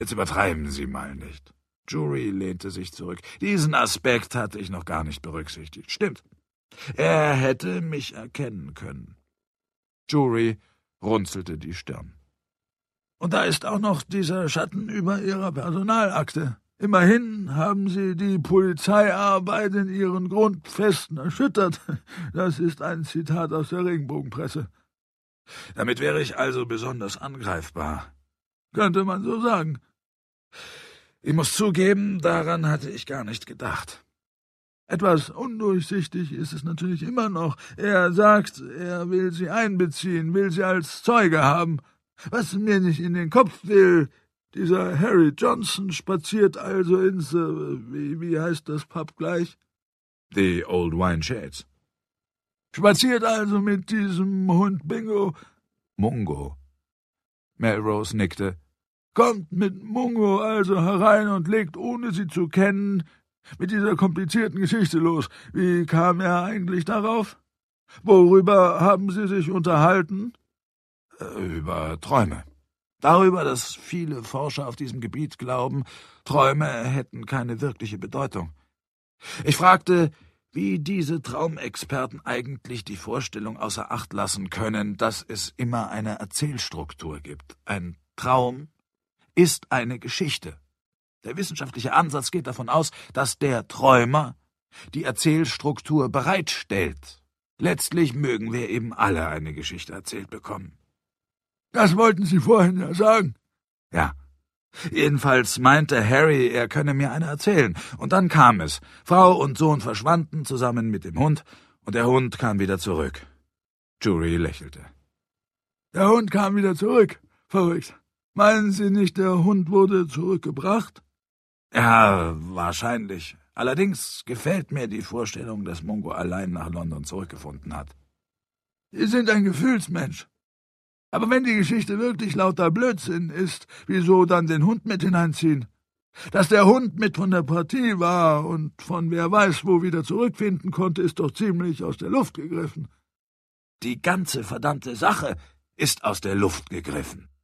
Jetzt übertreiben Sie mal nicht. Jury lehnte sich zurück. Diesen Aspekt hatte ich noch gar nicht berücksichtigt. Stimmt. Er hätte mich erkennen können. Jury runzelte die Stirn. Und da ist auch noch dieser Schatten über Ihrer Personalakte. Immerhin haben Sie die Polizeiarbeit in ihren Grundfesten erschüttert. Das ist ein Zitat aus der Regenbogenpresse. Damit wäre ich also besonders angreifbar. Könnte man so sagen. Ich muss zugeben, daran hatte ich gar nicht gedacht. Etwas undurchsichtig ist es natürlich immer noch. Er sagt, er will Sie einbeziehen, will Sie als Zeuge haben. Was mir nicht in den Kopf will, dieser Harry Johnson spaziert also ins, wie heißt das Pub gleich? The Old Wine Shades. Spaziert also mit diesem Hund Bingo. Mungo. Melrose nickte. Kommt mit Mungo also herein und legt, ohne sie zu kennen, mit dieser komplizierten Geschichte los. Wie kam er eigentlich darauf? Worüber haben Sie sich unterhalten? Über Träume. Darüber, dass viele Forscher auf diesem Gebiet glauben, Träume hätten keine wirkliche Bedeutung. Ich fragte, wie diese Traumexperten eigentlich die Vorstellung außer Acht lassen können, dass es immer eine Erzählstruktur gibt. Ein Traum ist eine Geschichte. Der wissenschaftliche Ansatz geht davon aus, dass der Träumer die Erzählstruktur bereitstellt. Letztlich mögen wir eben alle eine Geschichte erzählt bekommen. Das wollten Sie vorhin ja sagen. Ja. Jedenfalls meinte Harry, er könne mir eine erzählen. Und dann kam es. Frau und Sohn verschwanden zusammen mit dem Hund, und der Hund kam wieder zurück. Jury lächelte. Der Hund kam wieder zurück? Verrückt. Meinen Sie nicht, der Hund wurde zurückgebracht? Ja, wahrscheinlich. Allerdings gefällt mir die Vorstellung, dass Mungo allein nach London zurückgefunden hat. Sie sind ein Gefühlsmensch. Aber wenn die Geschichte wirklich lauter Blödsinn ist, wieso dann den Hund mit hineinziehen? Dass der Hund mit von der Partie war und von wer weiß wo wieder zurückfinden konnte, ist doch ziemlich aus der Luft gegriffen. Die ganze verdammte Sache ist aus der Luft gegriffen.